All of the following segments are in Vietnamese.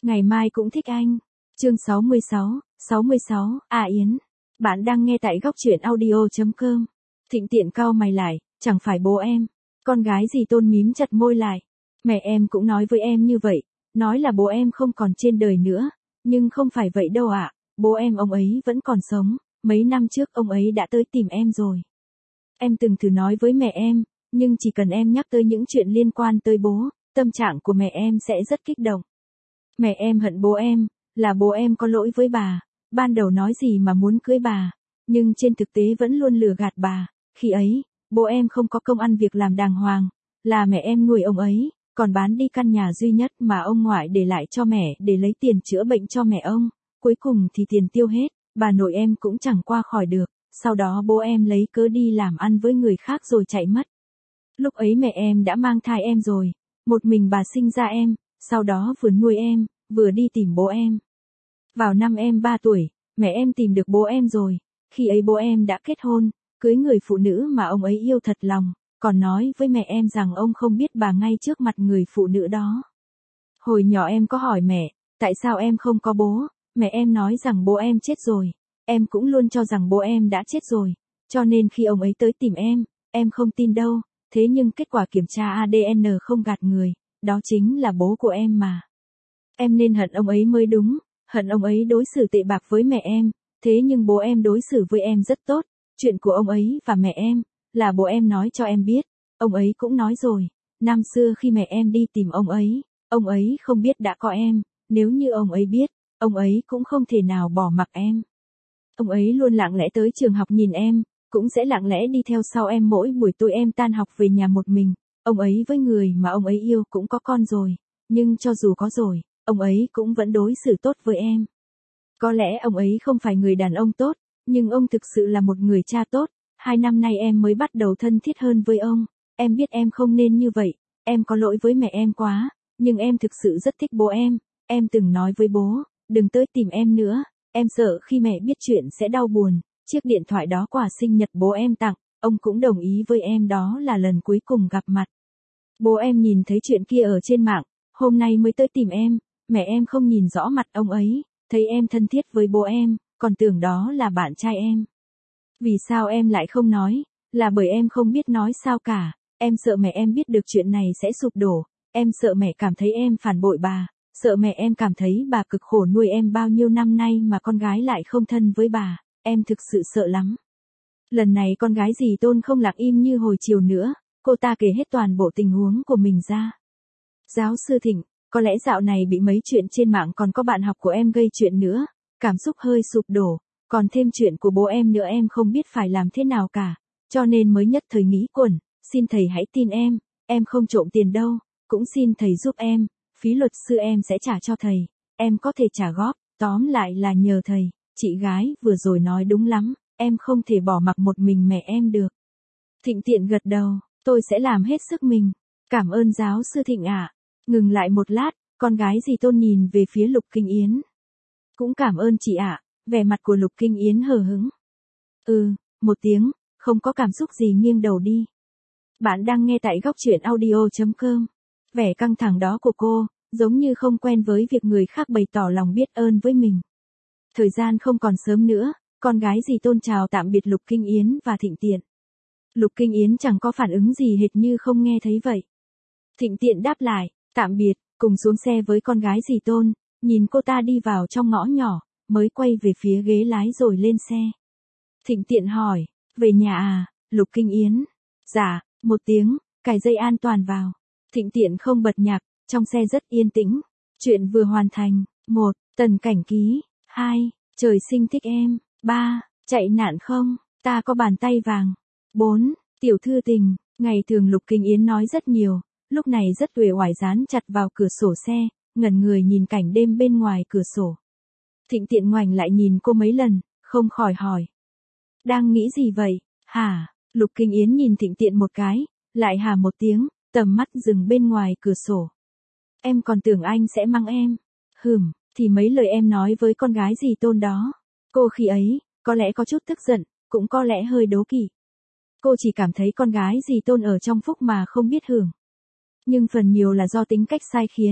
Ngày mai cũng thích anh. Chương 66, Yến. Bạn đang nghe tại góc truyện audio.com. Thịnh Tiện cau mày lại, chẳng phải bố em. Con gái dì Tôn mím chặt môi lại. Mẹ em cũng nói với em như vậy, nói là bố em không còn trên đời nữa, nhưng không phải vậy đâu ạ. Bố em ông ấy vẫn còn sống, mấy năm trước ông ấy đã tới tìm em rồi. Em từng thử nói với mẹ em, nhưng chỉ cần em nhắc tới những chuyện liên quan tới bố, tâm trạng của mẹ em sẽ rất kích động. Mẹ em hận bố em, là bố em có lỗi với bà, ban đầu nói gì mà muốn cưới bà, nhưng trên thực tế vẫn luôn lừa gạt bà. Khi ấy, bố em không có công ăn việc làm đàng hoàng, là mẹ em nuôi ông ấy, còn bán đi căn nhà duy nhất mà ông ngoại để lại cho mẹ để lấy tiền chữa bệnh cho mẹ ông. Cuối cùng thì tiền tiêu hết, bà nội em cũng chẳng qua khỏi được, sau đó bố em lấy cớ đi làm ăn với người khác rồi chạy mất. Lúc ấy mẹ em đã mang thai em rồi, một mình bà sinh ra em, sau đó vừa nuôi em, vừa đi tìm bố em. Vào năm em 3 tuổi, mẹ em tìm được bố em rồi, khi ấy bố em đã kết hôn, cưới người phụ nữ mà ông ấy yêu thật lòng, còn nói với mẹ em rằng ông không biết bà ngay trước mặt người phụ nữ đó. Hồi nhỏ em có hỏi mẹ, tại sao em không có bố, mẹ em nói rằng bố em chết rồi, em cũng luôn cho rằng bố em đã chết rồi, cho nên khi ông ấy tới tìm em không tin đâu, thế nhưng kết quả kiểm tra ADN không gạt người, đó chính là bố của em mà. Em nên hận ông ấy mới đúng, hận ông ấy đối xử tệ bạc với mẹ em, thế nhưng bố em đối xử với em rất tốt, chuyện của ông ấy và mẹ em, là bố em nói cho em biết, ông ấy cũng nói rồi, năm xưa khi mẹ em đi tìm ông ấy không biết đã có em, nếu như ông ấy biết, ông ấy cũng không thể nào bỏ mặc em. Ông ấy luôn lặng lẽ tới trường học nhìn em, cũng sẽ lặng lẽ đi theo sau em mỗi buổi tối em tan học về nhà một mình, ông ấy với người mà ông ấy yêu cũng có con rồi, nhưng cho dù có rồi, ông ấy cũng vẫn đối xử tốt với em. Có lẽ ông ấy không phải người đàn ông tốt, nhưng ông thực sự là một người cha tốt, 2 năm nay em mới bắt đầu thân thiết hơn với ông, em biết em không nên như vậy, em có lỗi với mẹ em quá, nhưng em thực sự rất thích bố em từng nói với bố, đừng tới tìm em nữa, em sợ khi mẹ biết chuyện sẽ đau buồn, chiếc điện thoại đó quà sinh nhật bố em tặng, ông cũng đồng ý với em đó là lần cuối cùng gặp mặt. Bố em nhìn thấy chuyện kia ở trên mạng, hôm nay mới tới tìm em, mẹ em không nhìn rõ mặt ông ấy, thấy em thân thiết với bố em, còn tưởng đó là bạn trai em. Vì sao em lại không nói, là bởi em không biết nói sao cả, em sợ mẹ em biết được chuyện này sẽ sụp đổ, em sợ mẹ cảm thấy em phản bội bà, sợ mẹ em cảm thấy bà cực khổ nuôi em bao nhiêu năm nay mà con gái lại không thân với bà, em thực sự sợ lắm. Lần này con gái dì Tôn không lặng im như hồi chiều nữa, cô ta kể hết toàn bộ tình huống của mình ra. Giáo sư Thịnh, có lẽ dạo này bị mấy chuyện trên mạng còn có bạn học của em gây chuyện nữa, cảm xúc hơi sụp đổ, còn thêm chuyện của bố em nữa em không biết phải làm thế nào cả, cho nên mới nhất thời nghĩ quẩn, xin thầy hãy tin em không trộm tiền đâu, cũng xin thầy giúp em, phí luật sư em sẽ trả cho thầy, em có thể trả góp, tóm lại là nhờ thầy, chị gái vừa rồi nói đúng lắm, em không thể bỏ mặc một mình mẹ em được. Thịnh Tiện gật đầu, tôi sẽ làm hết sức mình, cảm ơn giáo sư Thịnh ạ. Ngừng lại một lát, con gái dì Tôn nhìn về phía Lục Kinh Yến. Cũng cảm ơn chị ạ, vẻ mặt của Lục Kinh Yến hờ hững. Một tiếng, không có cảm xúc gì nghiêng đầu đi. Bạn đang nghe tại góc truyện audio.com. Vẻ căng thẳng đó của cô, giống như không quen với việc người khác bày tỏ lòng biết ơn với mình. Thời gian không còn sớm nữa, con gái dì Tôn chào tạm biệt Lục Kinh Yến và Thịnh Tiện. Lục Kinh Yến chẳng có phản ứng gì hệt như không nghe thấy vậy. Thịnh Tiện đáp lại, tạm biệt, cùng xuống xe với con gái dì Tôn, nhìn cô ta đi vào trong ngõ nhỏ, mới quay về phía ghế lái rồi lên xe. Thịnh Tiện hỏi, về nhà à, Lục Kinh Yến? Dạ, một tiếng, cài dây an toàn vào. Thịnh Tiện không bật nhạc, trong xe rất yên tĩnh. Chuyện vừa hoàn thành. 1. Tần cảnh ký. 2. Trời sinh thích em. 3. Chạy nạn không, ta có bàn tay vàng. 4. Tiểu thư tình. Ngày thường Lục Kinh Yến nói rất nhiều, lúc này rất uể oải dán chặt vào cửa sổ xe, ngẩn người nhìn cảnh đêm bên ngoài cửa sổ. Thịnh Tiện ngoảnh lại nhìn cô mấy lần, không khỏi hỏi. Đang nghĩ gì vậy, hả? Lục Kinh Yến nhìn Thịnh Tiện một cái, lại hả một tiếng, tầm mắt dừng bên ngoài cửa sổ. Em còn tưởng anh sẽ mang em. Thì mấy lời em nói với con gái dì Tôn đó. Cô khi ấy, có lẽ có chút tức giận, cũng có lẽ hơi đố kỵ. Cô chỉ cảm thấy con gái dì Tôn ở trong phúc mà không biết hưởng. Nhưng phần nhiều là do tính cách sai khiến,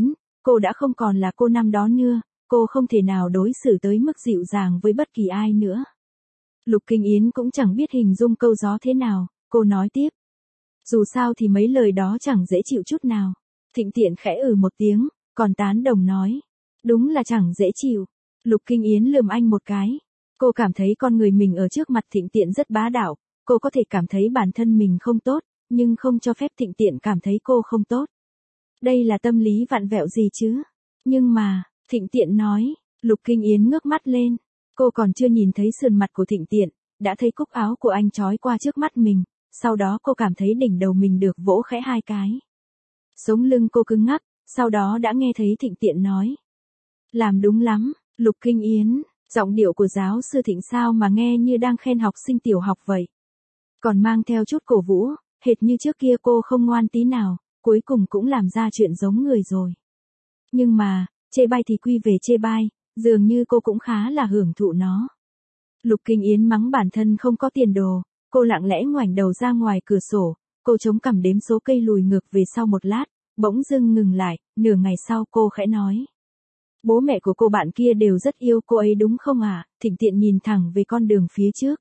Cô đã không còn là cô năm đó nữa, cô không thể nào đối xử tới mức dịu dàng với bất kỳ ai nữa. Lục Kinh Yến cũng chẳng biết hình dung câu gió thế nào, cô nói tiếp. Dù sao thì mấy lời đó chẳng dễ chịu chút nào. Thịnh Tiện khẽ một tiếng, còn tán đồng nói. Đúng là chẳng dễ chịu. Lục Kinh Yến lườm anh một cái. Cô cảm thấy con người mình ở trước mặt Thịnh Tiện rất bá đạo, cô có thể cảm thấy bản thân mình không tốt, nhưng không cho phép Thịnh Tiện cảm thấy cô không tốt. Đây là tâm lý vặn vẹo gì chứ? Nhưng mà, Thịnh Tiện nói, Lục Kinh Yến ngước mắt lên. Cô còn chưa nhìn thấy sườn mặt của Thịnh Tiện, đã thấy cúc áo của anh trói qua trước mắt mình, sau đó cô cảm thấy đỉnh đầu mình được vỗ khẽ hai cái. Sống lưng cô cứng ngắc, sau đó đã nghe thấy Thịnh Tiện nói. Làm đúng lắm, Lục Kinh Yến, giọng điệu của giáo sư Thịnh sao mà nghe như đang khen học sinh tiểu học vậy. Còn mang theo chút cổ vũ, hệt như trước kia cô không ngoan tí nào, cuối cùng cũng làm ra chuyện giống người rồi. Nhưng mà, chê bai thì quy về chê bai, dường như cô cũng khá là hưởng thụ nó. Lục Kinh Yến mắng bản thân không có tiền đồ, cô lặng lẽ ngoảnh đầu ra ngoài cửa sổ, cô chống cằm đếm số cây lùi ngược về sau một lát, bỗng dưng ngừng lại, nửa ngày sau cô khẽ nói. Bố mẹ của cô bạn kia đều rất yêu cô ấy đúng không ạ? Thịnh Tiện nhìn thẳng về con đường phía trước.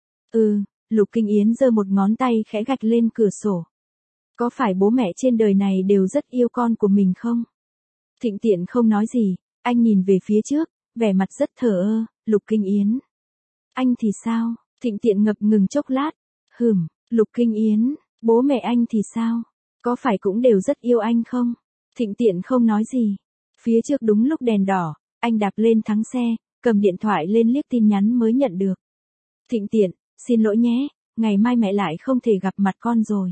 Lục Kinh Yến giơ một ngón tay khẽ gạch lên cửa sổ. Có phải bố mẹ trên đời này đều rất yêu con của mình không? Thịnh Tiện không nói gì, anh nhìn về phía trước, vẻ mặt rất thờ ơ. Lục Kinh Yến. Anh thì sao? Thịnh Tiện ngập ngừng chốc lát. Lục Kinh Yến, bố mẹ anh thì sao? Có phải cũng đều rất yêu anh không? Thịnh Tiện không nói gì. Phía trước đúng lúc đèn đỏ, anh đạp lên thắng xe, cầm điện thoại lên liếc tin nhắn mới nhận được. Thịnh Tiện, xin lỗi nhé, ngày mai mẹ lại không thể gặp mặt con rồi.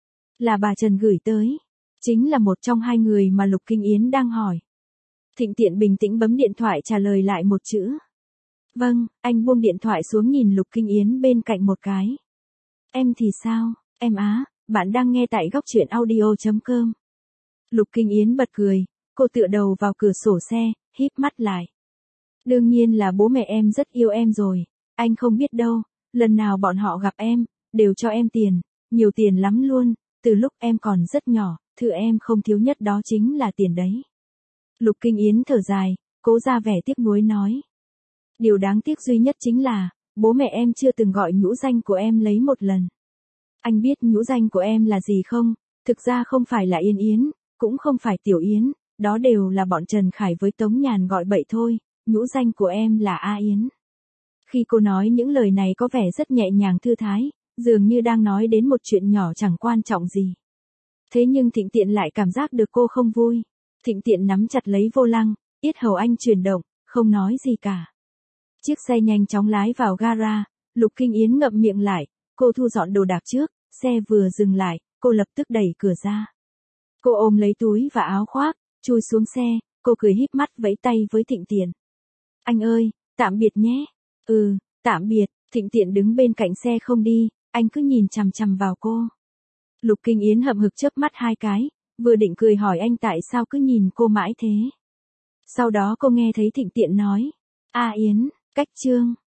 Là bà Trần gửi tới. Chính là một trong hai người mà Lục Kinh Yến đang hỏi. Thịnh Tiện bình tĩnh bấm điện thoại trả lời lại một chữ. Vâng, anh buông điện thoại xuống nhìn Lục Kinh Yến bên cạnh một cái. Em thì sao? Em á, bạn đang nghe tại góc truyện audio.com. Lục Kinh Yến bật cười, cô tựa đầu vào cửa sổ xe, híp mắt lại. Đương nhiên là bố mẹ em rất yêu em rồi, anh không biết đâu, lần nào bọn họ gặp em, đều cho em tiền, nhiều tiền lắm luôn, từ lúc em còn rất nhỏ, thứ em không thiếu nhất đó chính là tiền đấy. Lục Kinh Yến thở dài, cố ra vẻ tiếc nuối nói. Điều đáng tiếc duy nhất chính là, bố mẹ em chưa từng gọi nhũ danh của em lấy một lần. Anh biết nhũ danh của em là gì không? Thực ra không phải là Yên Yến, cũng không phải Tiểu Yến, đó đều là bọn Trần Khải với Tống Nhàn gọi bậy thôi, nhũ danh của em là A Yến. Khi cô nói những lời này có vẻ rất nhẹ nhàng thư thái, dường như đang nói đến một chuyện nhỏ chẳng quan trọng gì. Thế nhưng Thịnh Tiện lại cảm giác được cô không vui. Thịnh Tiện nắm chặt lấy vô lăng, yết hầu anh chuyển động, không nói gì cả. Chiếc xe nhanh chóng lái vào gara, Lục Kinh Yến ngậm miệng lại, cô thu dọn đồ đạc trước, xe vừa dừng lại, cô lập tức đẩy cửa ra. Cô ôm lấy túi và áo khoác, chui xuống xe, cô cười híp mắt vẫy tay với Thịnh Tiện. Anh ơi, tạm biệt nhé. Tạm biệt, Thịnh Tiện đứng bên cạnh xe không đi, anh cứ nhìn chằm chằm vào cô. Lục Kinh Yến hậm hực chớp mắt hai cái, vừa định cười hỏi anh tại sao cứ nhìn cô mãi thế. Sau đó cô nghe thấy Thịnh Tiện nói, A Yến, cách chương.